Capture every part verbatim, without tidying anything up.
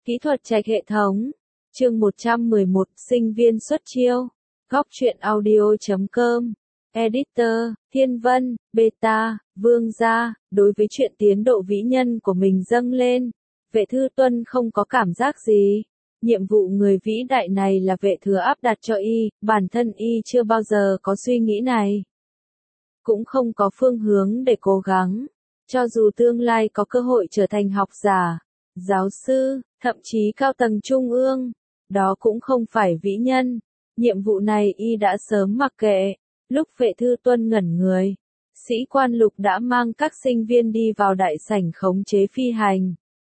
Kỹ thuật trạch hệ thống. Chương một trăm mười một, sinh viên xuất chiêu. Góc truyện audio chấm com. Editor, Thiên Vân, Beta, Vương Gia. Đối với chuyện tiến độ vĩ nhân của mình dâng lên, Vệ Thư Tuân không có cảm giác gì. Nhiệm vụ người vĩ đại này là Vệ Thừa áp đặt cho y, bản thân y chưa bao giờ có suy nghĩ này. Cũng không có phương hướng để cố gắng. Cho dù tương lai có cơ hội trở thành học giả, giáo sư, thậm chí cao tầng trung ương, đó cũng không phải vĩ nhân. Nhiệm vụ này y đã sớm mặc kệ. Lúc Vệ Thư Tuân ngẩn người, sĩ quan Lục đã mang các sinh viên đi vào đại sảnh khống chế phi hành.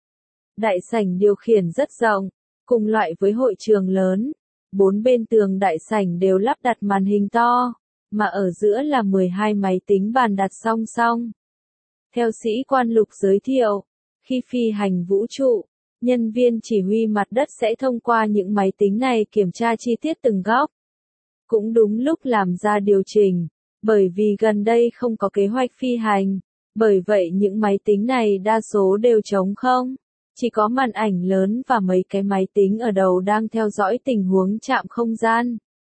Đại sảnh điều khiển rất rộng, cùng loại với hội trường lớn. Bốn bên tường đại sảnh đều lắp đặt màn hình to, mà ở giữa là mười hai máy tính bàn đặt song song. Theo sĩ quan Lục giới thiệu, khi phi hành vũ trụ, nhân viên chỉ huy mặt đất sẽ thông qua những máy tính này kiểm tra chi tiết từng góc. Cũng đúng lúc làm ra điều chỉnh, bởi vì gần đây không có kế hoạch phi hành, bởi vậy những máy tính này đa số đều trống không, chỉ có màn ảnh lớn và mấy cái máy tính ở đầu đang theo dõi tình huống trạm không gian.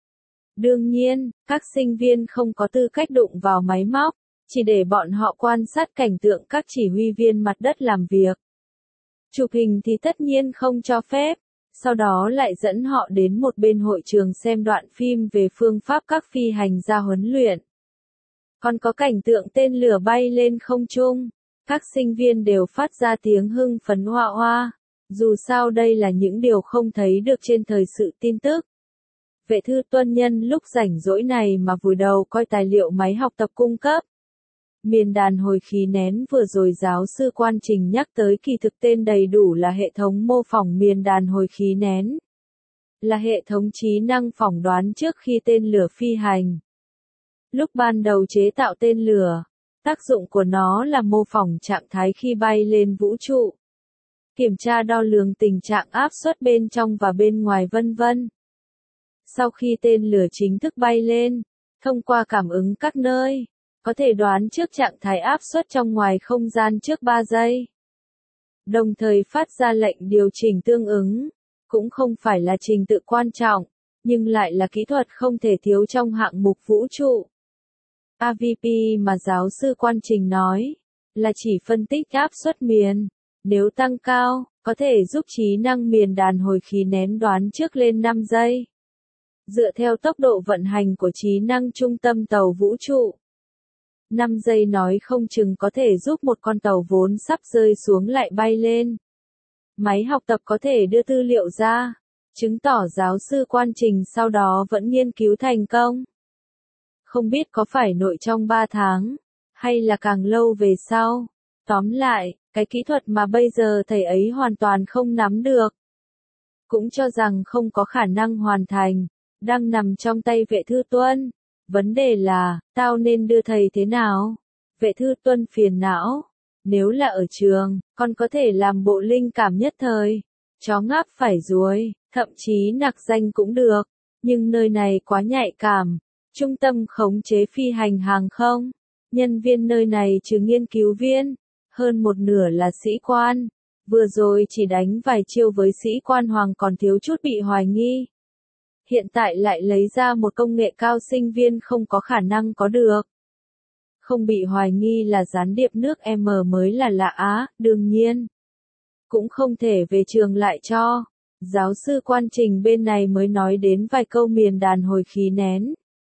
Đương nhiên, các sinh viên không có tư cách đụng vào máy móc, chỉ để bọn họ quan sát cảnh tượng các chỉ huy viên mặt đất làm việc. Chụp hình thì tất nhiên không cho phép, sau đó lại dẫn họ đến một bên hội trường xem đoạn phim về phương pháp các phi hành gia huấn luyện. Còn có cảnh tượng tên lửa bay lên không trung, các sinh viên đều phát ra tiếng hưng phấn hoa hoa, dù sao đây là những điều không thấy được trên thời sự tin tức. Vệ Thư Tuân nhân lúc rảnh rỗi này mà vùi đầu coi tài liệu máy học tập cung cấp. Miền đàn hồi khí nén vừa rồi giáo sư Quan Trình nhắc tới kỳ thực tên đầy đủ là hệ thống mô phỏng miền đàn hồi khí nén. Là hệ thống trí năng phỏng đoán trước khi tên lửa phi hành. Lúc ban đầu chế tạo tên lửa, tác dụng của nó là mô phỏng trạng thái khi bay lên vũ trụ. Kiểm tra đo lường tình trạng áp suất bên trong và bên ngoài vân vân. Sau khi tên lửa chính thức bay lên, thông qua cảm ứng các nơi, có thể đoán trước trạng thái áp suất trong ngoài không gian trước ba giây. Đồng thời phát ra lệnh điều chỉnh tương ứng, cũng không phải là trình tự quan trọng, nhưng lại là kỹ thuật không thể thiếu trong hạng mục vũ trụ. a vê pê mà giáo sư Quan Trình nói, là chỉ phân tích áp suất miền, nếu tăng cao, có thể giúp trí năng miền đàn hồi khí nén đoán trước lên năm giây. Dựa theo tốc độ vận hành của trí năng trung tâm tàu vũ trụ, năm giây nói không chừng có thể giúp một con tàu vốn sắp rơi xuống lại bay lên. Máy học tập có thể đưa tư liệu ra, chứng tỏ giáo sư Quan Trình sau đó vẫn nghiên cứu thành công. Không biết có phải nội trong ba tháng, hay là càng lâu về sau. Tóm lại, cái kỹ thuật mà bây giờ thầy ấy hoàn toàn không nắm được. Cũng cho rằng không có khả năng hoàn thành, đang nằm trong tay Vệ Thư Tuân. Vấn đề là, tao nên đưa thầy thế nào? Vệ Thư Tuân phiền não. Nếu là ở trường, con có thể làm bộ linh cảm nhất thời. Chó ngáp phải ruồi, thậm chí nặc danh cũng được. Nhưng nơi này quá nhạy cảm. Trung tâm khống chế phi hành hàng không. Nhân viên nơi này trừ nghiên cứu viên. Hơn một nửa là sĩ quan. Vừa rồi chỉ đánh vài chiêu với sĩ quan Hoàng còn thiếu chút bị hoài nghi. Hiện tại lại lấy ra một công nghệ cao sinh viên không có khả năng có được. Không bị hoài nghi là gián điệp nước M mới là lạ á, đương nhiên. Cũng không thể về trường lại cho. Giáo sư Quan Trình bên này mới nói đến vài câu miền đàn hồi khí nén.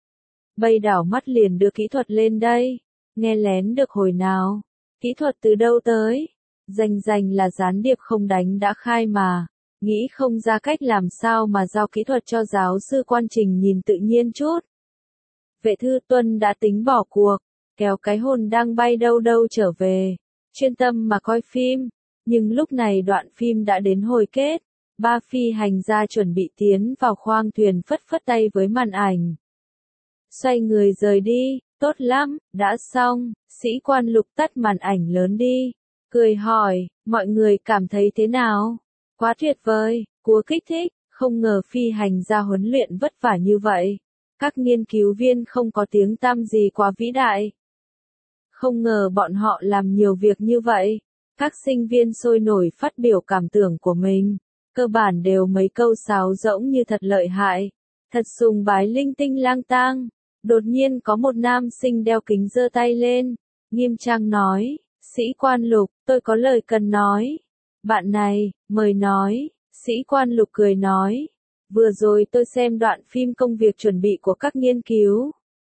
Bây đảo mắt liền đưa kỹ thuật lên đây. Nghe lén được hồi nào? Kỹ thuật từ đâu tới? Rành rành là gián điệp không đánh đã khai mà. Nghĩ không ra cách làm sao mà giao kỹ thuật cho giáo sư Quan Trình nhìn tự nhiên chút. Vệ Thư Tuân đã tính bỏ cuộc, kéo cái hồn đang bay đâu đâu trở về, chuyên tâm mà coi phim, nhưng lúc này đoạn phim đã đến hồi kết, ba phi hành gia chuẩn bị tiến vào khoang thuyền phất phất tay với màn ảnh. Xoay người rời đi, tốt lắm, đã xong, sĩ quan Lục tắt màn ảnh lớn đi, cười hỏi, mọi người cảm thấy thế nào? Quá tuyệt vời, cua kích thích, không ngờ phi hành gia huấn luyện vất vả như vậy. Các nghiên cứu viên không có tiếng tăm gì quá vĩ đại. Không ngờ bọn họ làm nhiều việc như vậy. Các sinh viên sôi nổi phát biểu cảm tưởng của mình. cơ bản đều mấy câu sáo rỗng như thật lợi hại, thật sùng bái linh tinh lang tang. Đột nhiên có một nam sinh đeo kính giơ tay lên, nghiêm trang nói, sĩ quan Lục, tôi có lời cần nói. Bạn này, mời nói, sĩ quan Lục cười nói, vừa rồi tôi xem đoạn phim công việc chuẩn bị của các nghiên cứu.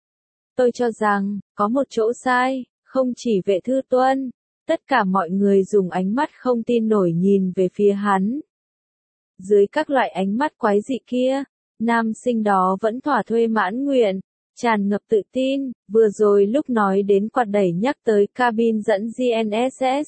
Tôi cho rằng, có một chỗ sai, không chỉ Vệ Thư Tuân, tất cả mọi người dùng ánh mắt không tin nổi nhìn về phía hắn. Dưới các loại ánh mắt quái dị kia, nam sinh đó vẫn thỏa thuê mãn nguyện, tràn ngập tự tin, vừa rồi lúc nói đến quạt đẩy nhắc tới cabin dẫn giê en ét ét.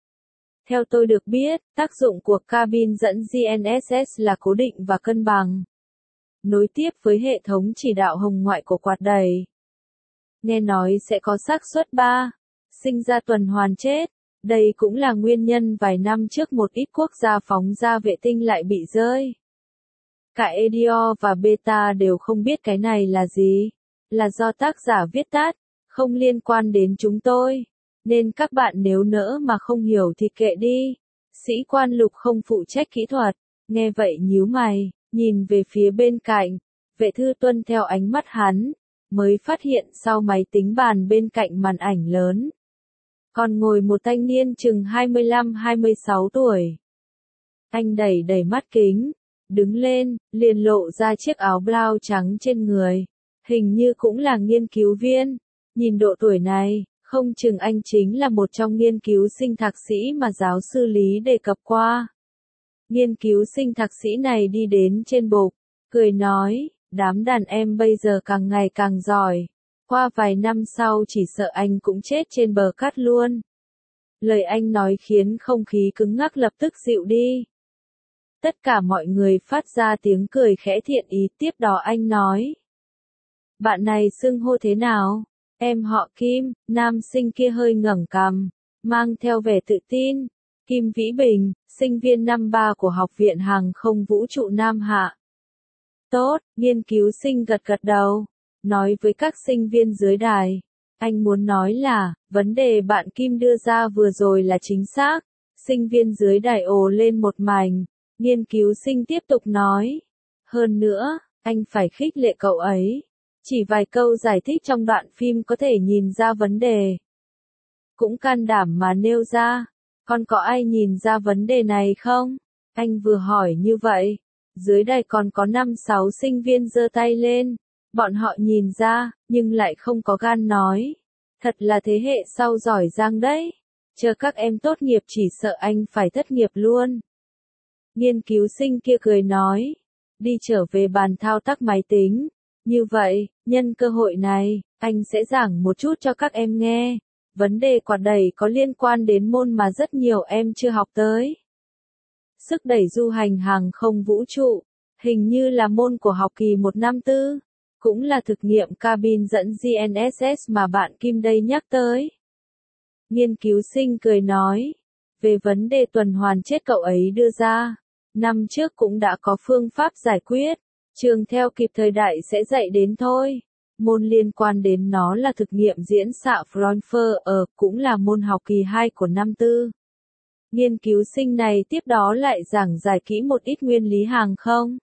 Theo tôi được biết, tác dụng của cabin dẫn giê en ét ét là cố định và cân bằng, nối tiếp với hệ thống chỉ đạo hồng ngoại của quạt đẩy. Nghe nói sẽ có xác suất ba, sinh ra tuần hoàn chết. Đây cũng là nguyên nhân vài năm trước một ít quốc gia phóng ra vệ tinh lại bị rơi. Cả Edio và Beta đều không biết cái này là gì, là do tác giả viết tắt, không liên quan đến chúng tôi. Nên các bạn nếu nỡ mà không hiểu thì kệ đi. Sĩ quan Lục không phụ trách kỹ thuật, nghe vậy nhíu mày, nhìn về phía bên cạnh. Vệ Thư Tuân theo ánh mắt hắn, mới phát hiện sau máy tính bàn bên cạnh màn ảnh lớn. Còn ngồi một thanh niên chừng hai mươi lăm hai mươi sáu tuổi. Anh đẩy đẩy mắt kính, đứng lên, liền lộ ra chiếc áo blau trắng trên người. Hình như cũng là nghiên cứu viên. Nhìn độ tuổi này, không chừng anh chính là một trong nghiên cứu sinh thạc sĩ mà giáo sư Lý đề cập qua. Nghiên cứu sinh thạc sĩ này đi đến trên bục, cười nói, đám đàn em bây giờ càng ngày càng giỏi. Qua vài năm sau chỉ sợ anh cũng chết trên bờ cát luôn. Lời anh nói khiến không khí cứng ngắc lập tức dịu đi. Tất cả mọi người phát ra tiếng cười khẽ thiện ý, tiếp đó anh nói. Bạn này xưng hô thế nào? Em họ Kim, nam sinh kia hơi ngẩng cằm, mang theo vẻ tự tin. Kim Vĩ Bình, sinh viên năm ba của Học viện Hàng không Vũ trụ Nam Hạ. Tốt, nghiên cứu sinh gật gật đầu. Nói với các sinh viên dưới đài, anh muốn nói là, vấn đề bạn Kim đưa ra vừa rồi là chính xác. Sinh viên dưới đài ồ lên một mảnh, nghiên cứu sinh tiếp tục nói. Hơn nữa, anh phải khích lệ cậu ấy. Chỉ vài câu giải thích trong đoạn phim có thể nhìn ra vấn đề. Cũng can đảm mà nêu ra, còn có ai nhìn ra vấn đề này không? Anh vừa hỏi như vậy, dưới đài còn có năm sáu sinh viên giơ tay lên. Bọn họ nhìn ra, nhưng lại không có gan nói. Thật là thế hệ sau giỏi giang đấy. Chờ các em tốt nghiệp chỉ sợ anh phải thất nghiệp luôn. Nghiên cứu sinh kia cười nói. Đi trở về bàn thao tác máy tính. Như vậy, nhân cơ hội này, anh sẽ giảng một chút cho các em nghe. Vấn đề quạt đẩy có liên quan đến môn mà rất nhiều em chưa học tới. Sức đẩy du hành hàng không vũ trụ. Hình như là môn của học kỳ một năm tư. Cũng là thực nghiệm cabin dẫn giê en ét ét mà bạn Kim đây nhắc tới. Nghiên cứu sinh cười nói, về vấn đề tuần hoàn chết cậu ấy đưa ra, năm trước cũng đã có phương pháp giải quyết, trường theo kịp thời đại sẽ dạy đến thôi. Môn liên quan đến nó là thực nghiệm diễn xạ Fraunhofer, cũng là môn học kỳ hai của năm tư. Nghiên cứu sinh này tiếp đó lại giảng giải kỹ một ít nguyên lý hàng không.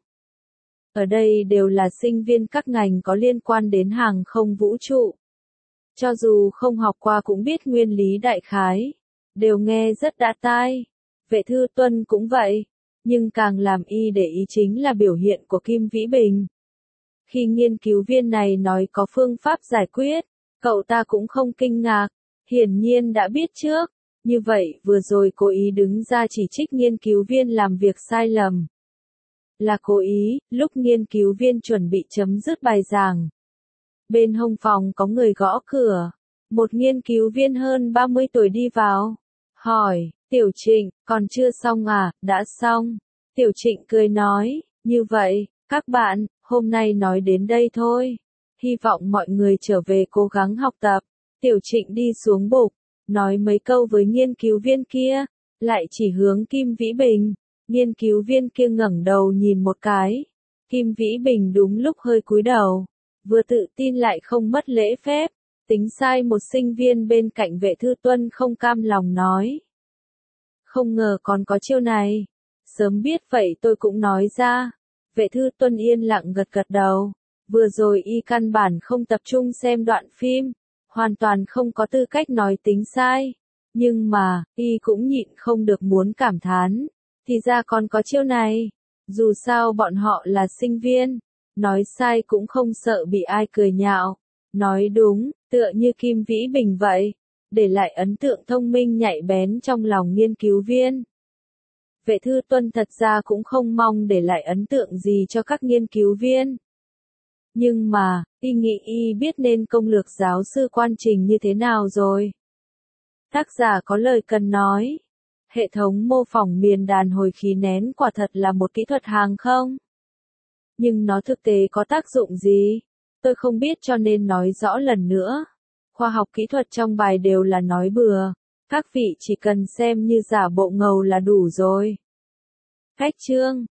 Ở đây đều là sinh viên các ngành có liên quan đến hàng không vũ trụ. Cho dù không học qua cũng biết nguyên lý đại khái, đều nghe rất đã tai. Vệ Thư Tuân cũng vậy, nhưng càng làm y để ý chính là biểu hiện của Kim Vĩ Bình. Khi nghiên cứu viên này nói có phương pháp giải quyết, cậu ta cũng không kinh ngạc, hiển nhiên đã biết trước. Như vậy vừa rồi cố ý đứng ra chỉ trích nghiên cứu viên làm việc sai lầm. Là cố ý, lúc nghiên cứu viên chuẩn bị chấm dứt bài giảng. Bên hông phòng có người gõ cửa. Một nghiên cứu viên hơn ba mươi tuổi đi vào. Hỏi, Tiểu Trịnh, còn chưa xong à? Đã xong. Tiểu Trịnh cười nói, như vậy, các bạn, hôm nay nói đến đây thôi. Hy vọng mọi người trở về cố gắng học tập. Tiểu Trịnh đi xuống bục, nói mấy câu với nghiên cứu viên kia, lại chỉ hướng Kim Vĩ Bình. Nghiên cứu viên kia ngẩng đầu nhìn một cái. Kim Vĩ Bình đúng lúc hơi cúi đầu, vừa tự tin lại không mất lễ phép, tính sai một sinh viên bên cạnh Vệ Thư Tuân không cam lòng nói. Không ngờ còn có chiêu này. Sớm biết vậy tôi cũng nói ra. Vệ Thư Tuân yên lặng gật gật đầu. Vừa rồi y căn bản không tập trung xem đoạn phim, hoàn toàn không có tư cách nói tính sai. Nhưng mà, y cũng nhịn không được muốn cảm thán. Thì ra còn có chiêu này. Dù sao bọn họ là sinh viên, nói sai cũng không sợ bị ai cười nhạo. Nói đúng, tựa như Kim Vĩ Bình vậy, để lại ấn tượng thông minh nhạy bén trong lòng nghiên cứu viên. Vệ Thư Tuân thật ra cũng không mong để lại ấn tượng gì cho các nghiên cứu viên. Nhưng mà, y nghĩ y biết nên công lược giáo sư quan trình như thế nào rồi. Tác giả có lời cần nói. Hệ thống mô phỏng miền đàn hồi khí nén quả thật là một kỹ thuật hàng không. Nhưng nó thực tế có tác dụng gì? Tôi không biết cho nên nói rõ lần nữa. Khoa học kỹ thuật trong bài đều là nói bừa. Các vị chỉ cần xem như giả bộ ngầu là đủ rồi. Cách chương